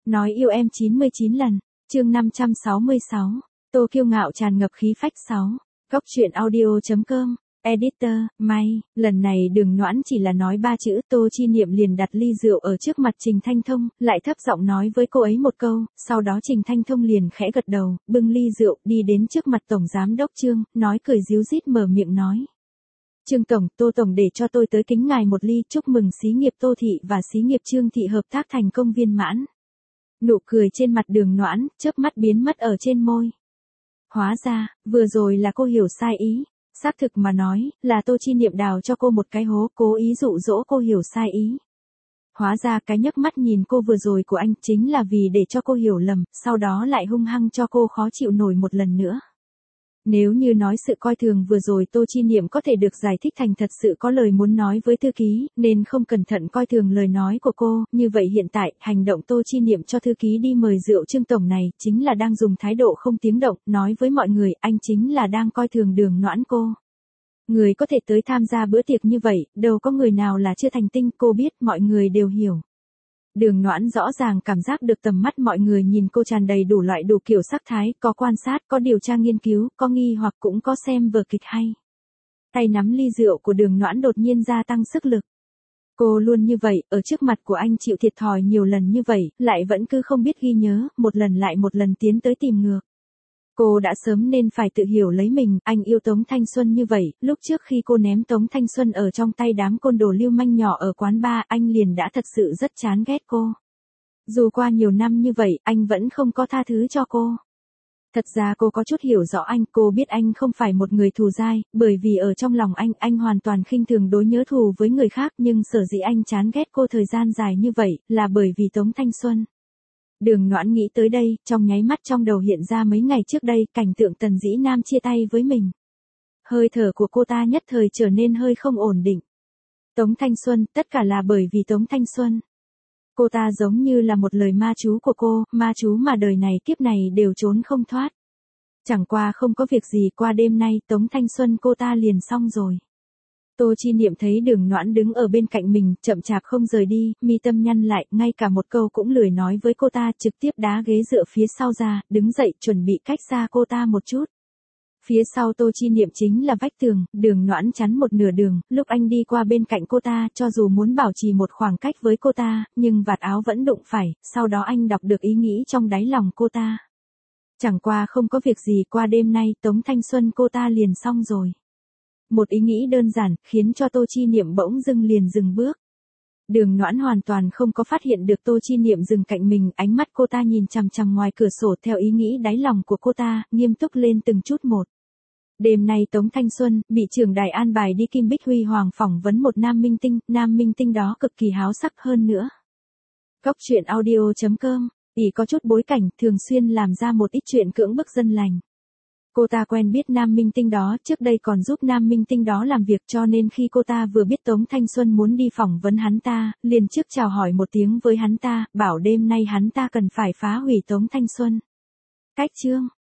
Nói yêu em 99 lần, chương 566, Tô kiêu ngạo tràn ngập khí phách 6, góc truyện audio.com, editor, may, lần này Đường Noãn chỉ là nói 3 chữ Tô Chi Niệm liền đặt ly rượu ở trước mặt Trình Thanh Thông, lại thấp giọng nói với cô ấy một câu, sau đó Trình Thanh Thông liền khẽ gật đầu, bưng ly rượu đi đến trước mặt Tổng Giám Đốc Trương, nói cười ríu rít mở miệng nói. Trương Tổng, Tô Tổng để cho tôi tới kính ngài một ly chúc mừng xí nghiệp Tô Thị và xí nghiệp Trương Thị hợp tác thành công viên mãn. Nụ cười trên mặt Đường Noãn, chớp mắt biến mất ở trên môi. Hóa ra, vừa rồi là cô hiểu sai ý. Xác thực mà nói, là Tô Chi Niệm đào cho cô một cái hố, cố ý dụ dỗ cô hiểu sai ý. Hóa ra cái nhấc mắt nhìn cô vừa rồi của anh chính là vì để cho cô hiểu lầm, sau đó lại hung hăng cho cô khó chịu nổi một lần nữa. Nếu như nói sự coi thường vừa rồi Tô Chi Niệm có thể được giải thích thành thật sự có lời muốn nói với thư ký, nên không cẩn thận coi thường lời nói của cô, như vậy hiện tại, hành động Tô Chi Niệm cho thư ký đi mời rượu Trương Tổng này, chính là đang dùng thái độ không tiếng động, nói với mọi người, anh chính là đang coi thường Đường Noãn cô. Người có thể tới tham gia bữa tiệc như vậy, đâu có người nào là chưa thành tinh, cô biết, mọi người đều hiểu. Đường Noãn rõ ràng cảm giác được tầm mắt mọi người nhìn cô tràn đầy đủ loại đủ kiểu sắc thái, có quan sát, có điều tra nghiên cứu, có nghi hoặc cũng có xem vở kịch hay. Tay nắm ly rượu của Đường Noãn đột nhiên gia tăng sức lực. Cô luôn như vậy, ở trước mặt của anh chịu thiệt thòi nhiều lần như vậy, lại vẫn cứ không biết ghi nhớ, một lần lại một lần tiến tới tìm ngược. Cô đã sớm nên phải tự hiểu lấy mình, anh yêu Tống Thanh Xuân như vậy, lúc trước khi cô ném Tống Thanh Xuân ở trong tay đám côn đồ lưu manh nhỏ ở quán bar, anh liền đã thật sự rất chán ghét cô. Dù qua nhiều năm như vậy, anh vẫn không có tha thứ cho cô. Thật ra cô có chút hiểu rõ anh, cô biết anh không phải một người thù dai, bởi vì ở trong lòng anh hoàn toàn khinh thường đối nhớ thù với người khác, nhưng sở dĩ anh chán ghét cô thời gian dài như vậy, là bởi vì Tống Thanh Xuân. Đường Noãn nghĩ tới đây, trong nháy mắt trong đầu hiện ra mấy ngày trước đây, cảnh tượng Tần Dĩ Nam chia tay với mình. Hơi thở của cô ta nhất thời trở nên hơi không ổn định. Tống Thanh Xuân, tất cả là bởi vì Tống Thanh Xuân. Cô ta giống như là một lời ma chú của cô, ma chú mà đời này kiếp này đều trốn không thoát. Chẳng qua không có việc gì, qua đêm nay Tống Thanh Xuân cô ta liền xong rồi. Tô Chi Niệm thấy Đường Noãn đứng ở bên cạnh mình, chậm chạp không rời đi, mi tâm nhăn lại, ngay cả một câu cũng lười nói với cô ta, trực tiếp đá ghế dựa phía sau ra, đứng dậy chuẩn bị cách xa cô ta một chút. Phía sau Tô Chi Niệm chính là vách tường, Đường Noãn chắn một nửa đường, lúc anh đi qua bên cạnh cô ta, cho dù muốn bảo trì một khoảng cách với cô ta, nhưng vạt áo vẫn đụng phải, sau đó anh đọc được ý nghĩ trong đáy lòng cô ta. Chẳng qua không có việc gì, qua đêm nay Tống Thanh Xuân cô ta liền xong rồi. Một ý nghĩ đơn giản, khiến cho Tô Chi Niệm bỗng dưng liền dừng bước. Đường Noãn hoàn toàn không có phát hiện được Tô Chi Niệm dừng cạnh mình, ánh mắt cô ta nhìn chằm chằm ngoài cửa sổ theo ý nghĩ đáy lòng của cô ta, nghiêm túc lên từng chút một. Đêm nay Tống Thanh Xuân, bị trưởng đài an bài đi Kim Bích Huy Hoàng phỏng vấn một nam minh tinh đó cực kỳ háo sắc hơn nữa. Góc truyện audio.com, ỷ có chút bối cảnh, thường xuyên làm ra một ít chuyện cưỡng bức dân lành. Cô ta quen biết nam minh tinh đó, trước đây còn giúp nam minh tinh đó làm việc, cho nên khi cô ta vừa biết Tống Thanh Xuân muốn đi phỏng vấn hắn ta, liền trước chào hỏi một tiếng với hắn ta, bảo đêm nay hắn ta cần phải phá hủy Tống Thanh Xuân. Cách chương